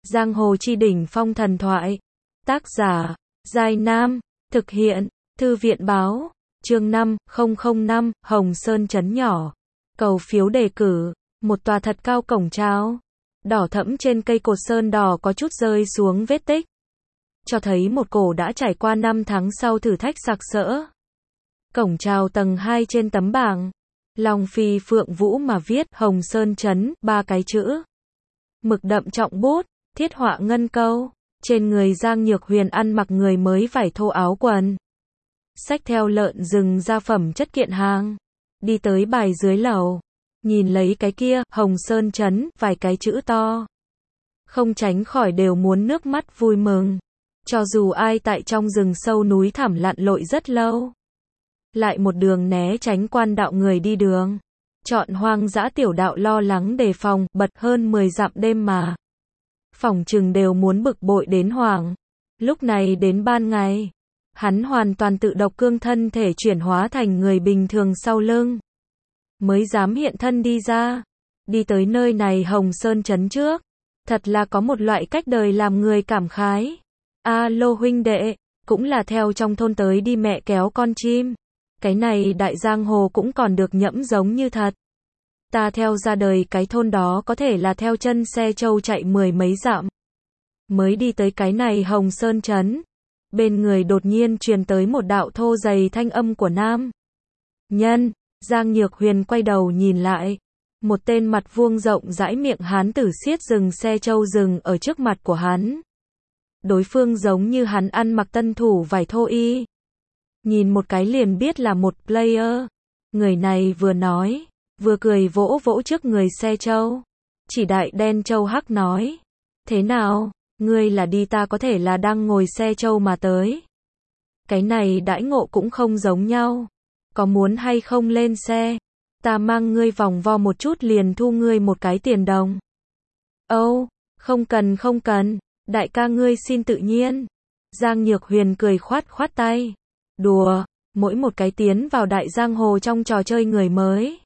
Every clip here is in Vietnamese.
Giang hồ chi đỉnh phong thần thoại. Tác giả, Giai Nam. Thực hiện, Thư viện báo. Chương 5005, Hồng Sơn trấn nhỏ. Cầu phiếu đề cử. Một tòa thật cao cổng trào. Đỏ thẫm trên cây cột sơn đỏ có chút rơi xuống vết tích. Cho thấy một cổ đã trải qua 5 tháng sau thử thách sặc sỡ. Cổng trào tầng 2 trên tấm bảng. Long phi phượng vũ mà viết Hồng Sơn trấn, 3 cái chữ. Mực đậm trọng bút, thiết họa ngân câu. Trên người Giang Nhược Huyền ăn mặc người mới vải thô áo quần. Xách theo lợn rừng gia phẩm chất kiện hàng. Đi tới bài dưới lầu. Nhìn lấy cái kia, Hồng Sơn trấn, vài cái chữ to. Không tránh khỏi đều muốn nước mắt vui mừng. Cho dù ai tại trong rừng sâu núi thẳm lặn lội rất lâu. Lại một đường né tránh quan đạo người đi đường. Chọn hoang dã tiểu đạo lo lắng đề phòng, bật hơn 10 dặm đêm mà. Phỏng chừng đều muốn bực bội đến hoảng. Lúc này đến ban ngày. Hắn hoàn toàn tự độc cương thân thể chuyển hóa thành người bình thường sau lưng. Mới dám hiện thân đi ra. Đi tới nơi này Hồng Sơn trấn trước. Thật là có một loại cách đời làm người cảm khái. Alo huynh đệ, cũng là theo trong thôn tới đi mẹ kéo con chim. Cái này đại giang hồ cũng còn được nhẫm giống như thật. Ta theo ra đời cái thôn đó có thể là theo chân xe trâu chạy 10 mấy dặm. Mới đi tới cái này Hồng Sơn trấn. Bên người đột nhiên truyền tới một đạo thô dày thanh âm của nam nhân. Giang Nhược Huyền quay đầu nhìn lại. Một tên mặt vuông rộng rãi miệng hán tử xiết dừng xe trâu dừng ở trước mặt của hắn. Đối phương giống như hắn ăn mặc tân thủ vải thô y. Nhìn một cái liền biết là một player. Người này vừa nói, vừa cười vỗ vỗ trước người xe trâu. Chỉ đại đen trâu hắc nói. Thế nào, ngươi là đi ta có thể là đang ngồi xe trâu mà tới. Cái này đãi ngộ cũng không giống nhau. Có muốn hay không lên xe? Ta mang ngươi vòng vo một chút liền thu ngươi một cái tiền đồng. Không cần, đại ca ngươi xin tự nhiên. Giang Nhược Huyền cười khoát khoát tay. Đùa, mỗi một cái tiến vào đại giang hồ trong trò chơi người mới.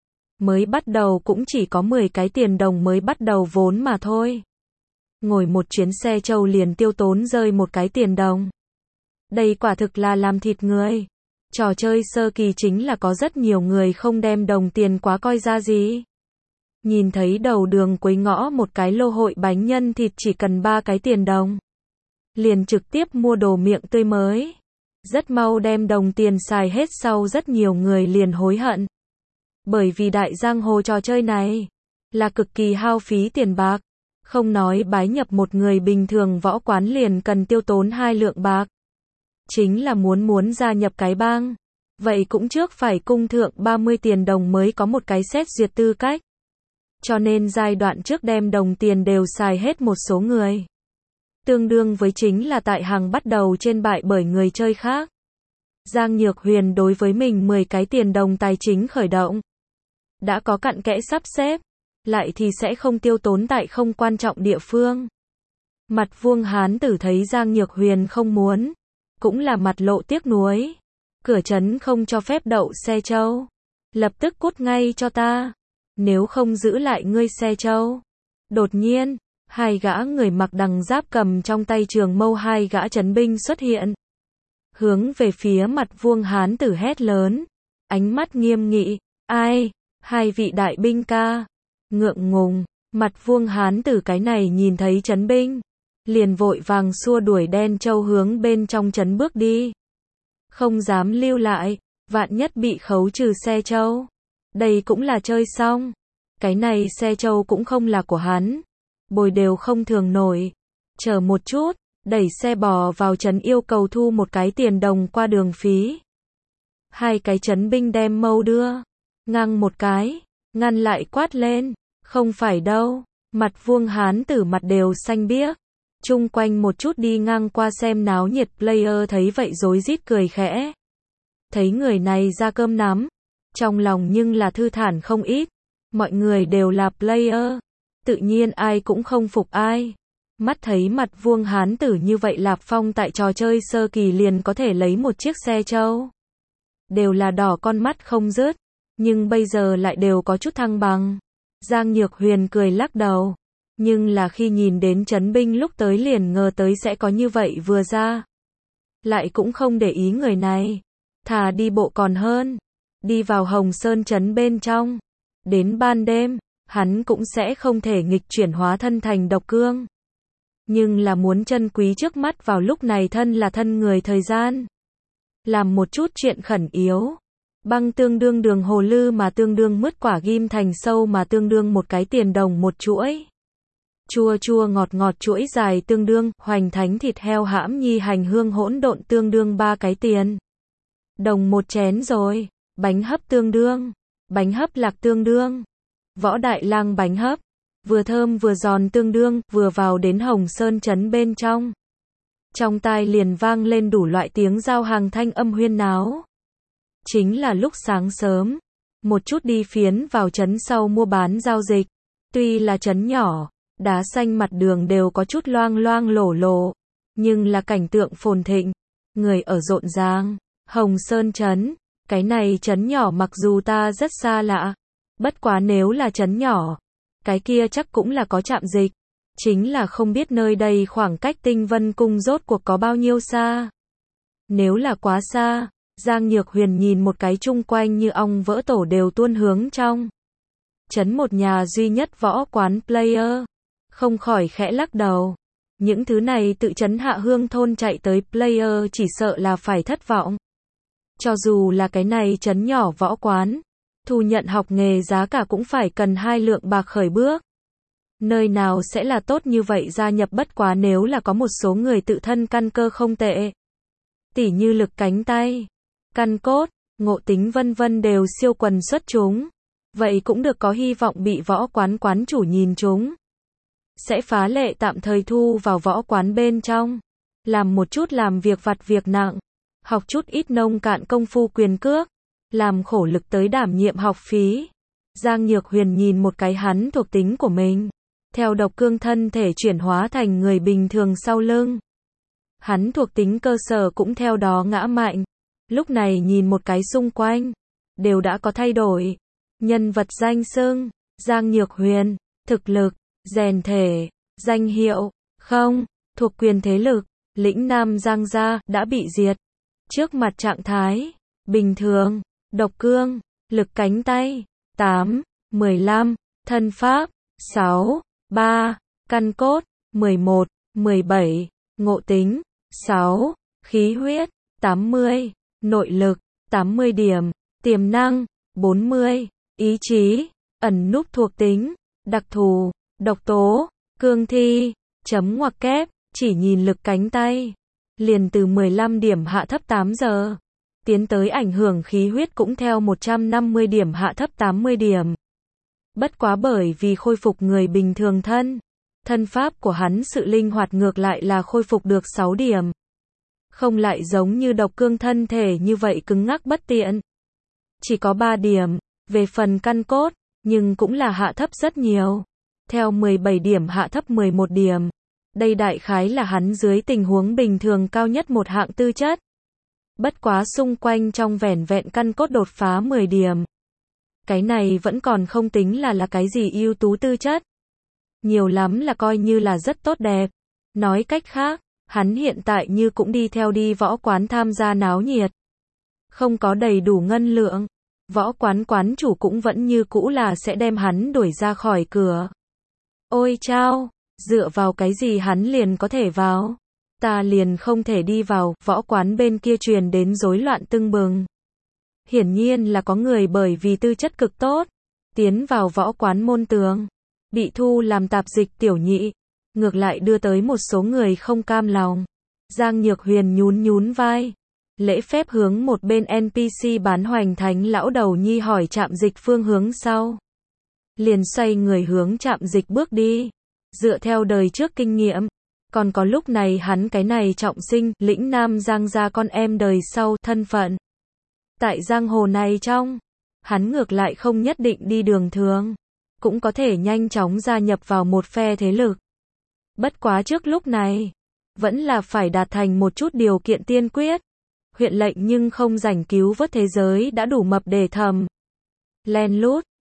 Mới bắt đầu cũng chỉ có 10 cái tiền đồng mới bắt đầu vốn mà thôi. Ngồi một chuyến xe trâu liền tiêu tốn rơi một cái tiền đồng. Đây quả thực là làm thịt người. Trò chơi sơ kỳ chính là có rất nhiều người không đem đồng tiền quá coi ra gì. Nhìn thấy đầu đường cuối ngõ một cái lô hội bánh nhân thịt chỉ cần 3 cái tiền đồng. Liền trực tiếp mua đồ miệng tươi mới. Rất mau đem đồng tiền xài hết sau rất nhiều người liền hối hận. Bởi vì đại giang hồ trò chơi này là cực kỳ hao phí tiền bạc. Không nói bái nhập một người bình thường võ quán liền cần tiêu tốn 2 lượng bạc. Chính là muốn gia nhập cái bang. Vậy cũng trước phải cung thượng 30 tiền đồng mới có một cái xét duyệt tư cách. Cho nên giai đoạn trước đem đồng tiền đều xài hết một số người. Tương đương với chính là tại hàng bắt đầu trên bại bởi người chơi khác. Giang Nhược Huyền đối với mình 10 cái tiền đồng tài chính khởi động. Đã có cặn kẽ sắp xếp. Lại thì sẽ không tiêu tốn tại không quan trọng địa phương. Mặt vuông hán tử thấy Giang Nhược Huyền không muốn. Cũng là mặt lộ tiếc nuối. Cửa trấn không cho phép đậu xe trâu. Lập tức cút ngay cho ta. Nếu không giữ lại ngươi xe trâu. Đột nhiên, 2 gã người mặc đằng giáp cầm trong tay trường mâu 2 gã trấn binh xuất hiện. Hướng về phía mặt vuông hán tử hét lớn. Ánh mắt nghiêm nghị. Ai? 2 vị đại binh ca. Ngượng ngùng. Mặt vuông hán tử cái này nhìn thấy trấn binh. Liền vội vàng xua đuổi đen trâu hướng bên trong trấn bước đi. Không dám lưu lại. Vạn nhất bị khấu trừ xe trâu. Đây cũng là chơi xong. Cái này xe trâu cũng không là của hắn. Bồi đều không thường nổi. Chờ một chút. Đẩy xe bò vào trấn yêu cầu thu một cái tiền đồng qua đường phí. 2 cái trấn binh đem mâu đưa. Ngang một cái. Ngăn lại quát lên. Không phải đâu. Mặt vuông hán tử mặt đều xanh biếc. Chung quanh một chút đi ngang qua xem náo nhiệt player thấy vậy rối rít cười khẽ. Thấy người này ra cơm nắm. Trong lòng nhưng là thư thản không ít. Mọi người đều là player. Tự nhiên ai cũng không phục ai. Mắt thấy mặt vuông hán tử như vậy Lạp Phong tại trò chơi sơ kỳ liền có thể lấy một chiếc xe trâu. Đều là đỏ con mắt không dứt. Nhưng bây giờ lại đều có chút thăng bằng. Giang Nhược Huyền cười lắc đầu. Nhưng là khi nhìn đến trấn binh lúc tới liền ngờ tới sẽ có như vậy vừa ra. Lại cũng không để ý người này. Thà đi bộ còn hơn. Đi vào Hồng Sơn trấn bên trong. Đến ban đêm, hắn cũng sẽ không thể nghịch chuyển hóa thân thành độc cương. Nhưng là muốn trân quý trước mắt vào lúc này thân là thân người thời gian. Làm một chút chuyện khẩn yếu. Băng tương đương đường hồ lư mà tương đương mứt quả ghim thành sâu mà tương đương một cái tiền đồng một chuỗi. Chua chua ngọt ngọt chuỗi dài tương đương, hoành thánh thịt heo hãm nhi hành hương hỗn độn tương đương 3 cái tiền đồng một chén rồi. Bánh hấp tương đương. Bánh hấp lạc tương đương. Võ Đại Lang bánh hấp. Vừa thơm vừa giòn tương đương, vừa vào đến Hồng Sơn trấn bên trong. Trong tai liền vang lên đủ loại tiếng giao hàng thanh âm huyên náo. Chính là lúc sáng sớm. Một chút đi phiến vào trấn sau mua bán giao dịch. Tuy là trấn nhỏ, đá xanh mặt đường đều có chút loang loang lổ lổ. Nhưng là cảnh tượng phồn thịnh. Người ở rộn ràng. Hồng Sơn trấn. Cái này trấn nhỏ mặc dù ta rất xa lạ. Bất quá nếu là trấn nhỏ. Cái kia chắc cũng là có trạm dịch. Chính là không biết nơi đây khoảng cách Tinh Vân Cung rốt cuộc có bao nhiêu xa. Nếu là quá xa, Giang Nhược Huyền nhìn một cái chung quanh như ong vỡ tổ đều tuôn hướng trong. Trấn một nhà duy nhất võ quán player. Không khỏi khẽ lắc đầu. Những thứ này tự trấn Hạ Hương thôn chạy tới player chỉ sợ là phải thất vọng. Cho dù là cái này trấn nhỏ võ quán, thu nhận học nghề giá cả cũng phải cần 2 lượng bạc khởi bước. Nơi nào sẽ là tốt như vậy gia nhập bất quá nếu là có một số người tự thân căn cơ không tệ. Tỉ như lực cánh tay, căn cốt, ngộ tính vân vân đều siêu quần xuất chúng. Vậy cũng được có hy vọng bị võ quán quán chủ nhìn chúng. Sẽ phá lệ tạm thời thu vào võ quán bên trong. Làm một chút làm việc vặt việc nặng. Học chút ít nông cạn công phu quyền cước. Làm khổ lực tới đảm nhiệm học phí. Giang Nhược Huyền nhìn một cái hắn thuộc tính của mình. Theo độc cương thân thể chuyển hóa thành người bình thường sau lưng. Hắn thuộc tính cơ sở cũng theo đó ngã mạnh. Lúc này nhìn một cái xung quanh. Đều đã có thay đổi. Nhân vật danh xưng. Giang Nhược Huyền. Thực lực. Rèn thể. Danh hiệu. Không. Thuộc quyền thế lực. Lĩnh Nam Giang Gia đã bị diệt. Trước mặt trạng thái. Bình thường. Độc cương. Lực cánh tay. 8. 15. Thân pháp. 6. 3. Căn cốt. 11. 17. Ngộ tính. 6. Khí huyết. 80. Nội lực. 80 điểm. Tiềm năng. 40. Ý chí. Ẩn núp thuộc tính. Đặc thù. Độc tố. Cương thi. Chấm ngoặc kép. Chỉ nhìn lực cánh tay. Liền từ 15 điểm hạ thấp 8 giờ. Tiến tới ảnh hưởng khí huyết cũng theo 150 điểm hạ thấp 80 điểm. Bất quá bởi vì khôi phục người bình thường thân pháp của hắn sự linh hoạt ngược lại là khôi phục được 6 điểm. Không lại giống như độc cương thân thể như vậy cứng ngắc bất tiện. Chỉ có 3 điểm, về phần căn cốt, nhưng cũng là hạ thấp rất nhiều. Theo 17 điểm hạ thấp 11 điểm. Đây đại khái là hắn dưới tình huống bình thường cao nhất một hạng tư chất. Bất quá xung quanh trong vẻn vẹn căn cốt đột phá 10 điểm. Cái này vẫn còn không tính là cái gì ưu tú tư chất. Nhiều lắm là coi như là rất tốt đẹp. Nói cách khác, hắn hiện tại như cũng đi võ quán tham gia náo nhiệt. Không có đầy đủ ngân lượng. Võ quán quán chủ cũng vẫn như cũ là sẽ đem hắn đuổi ra khỏi cửa. Ôi chao, dựa vào cái gì hắn liền có thể vào? Ta liền không thể đi vào, võ quán bên kia truyền đến rối loạn tưng bừng. Hiển nhiên là có người bởi vì tư chất cực tốt, tiến vào võ quán môn tường, bị thu làm tạp dịch tiểu nhị, ngược lại đưa tới một số người không cam lòng. Giang Nhược Huyền nhún vai, lễ phép hướng một bên NPC bán hoành thánh lão đầu nhi hỏi trạm dịch phương hướng sau. Liền xoay người hướng trạm dịch bước đi, dựa theo đời trước kinh nghiệm. Còn có lúc này hắn cái này trọng sinh, lĩnh Nam Giang Gia con em đời sau, thân phận. Tại giang hồ này trong, hắn ngược lại không nhất định đi đường thường, cũng có thể nhanh chóng gia nhập vào một phe thế lực. Bất quá trước lúc này, vẫn là phải đạt thành một chút điều kiện tiên quyết. Huyện lệnh nhưng không rảnh cứu vớt thế giới đã đủ mập để thầm. Len lút,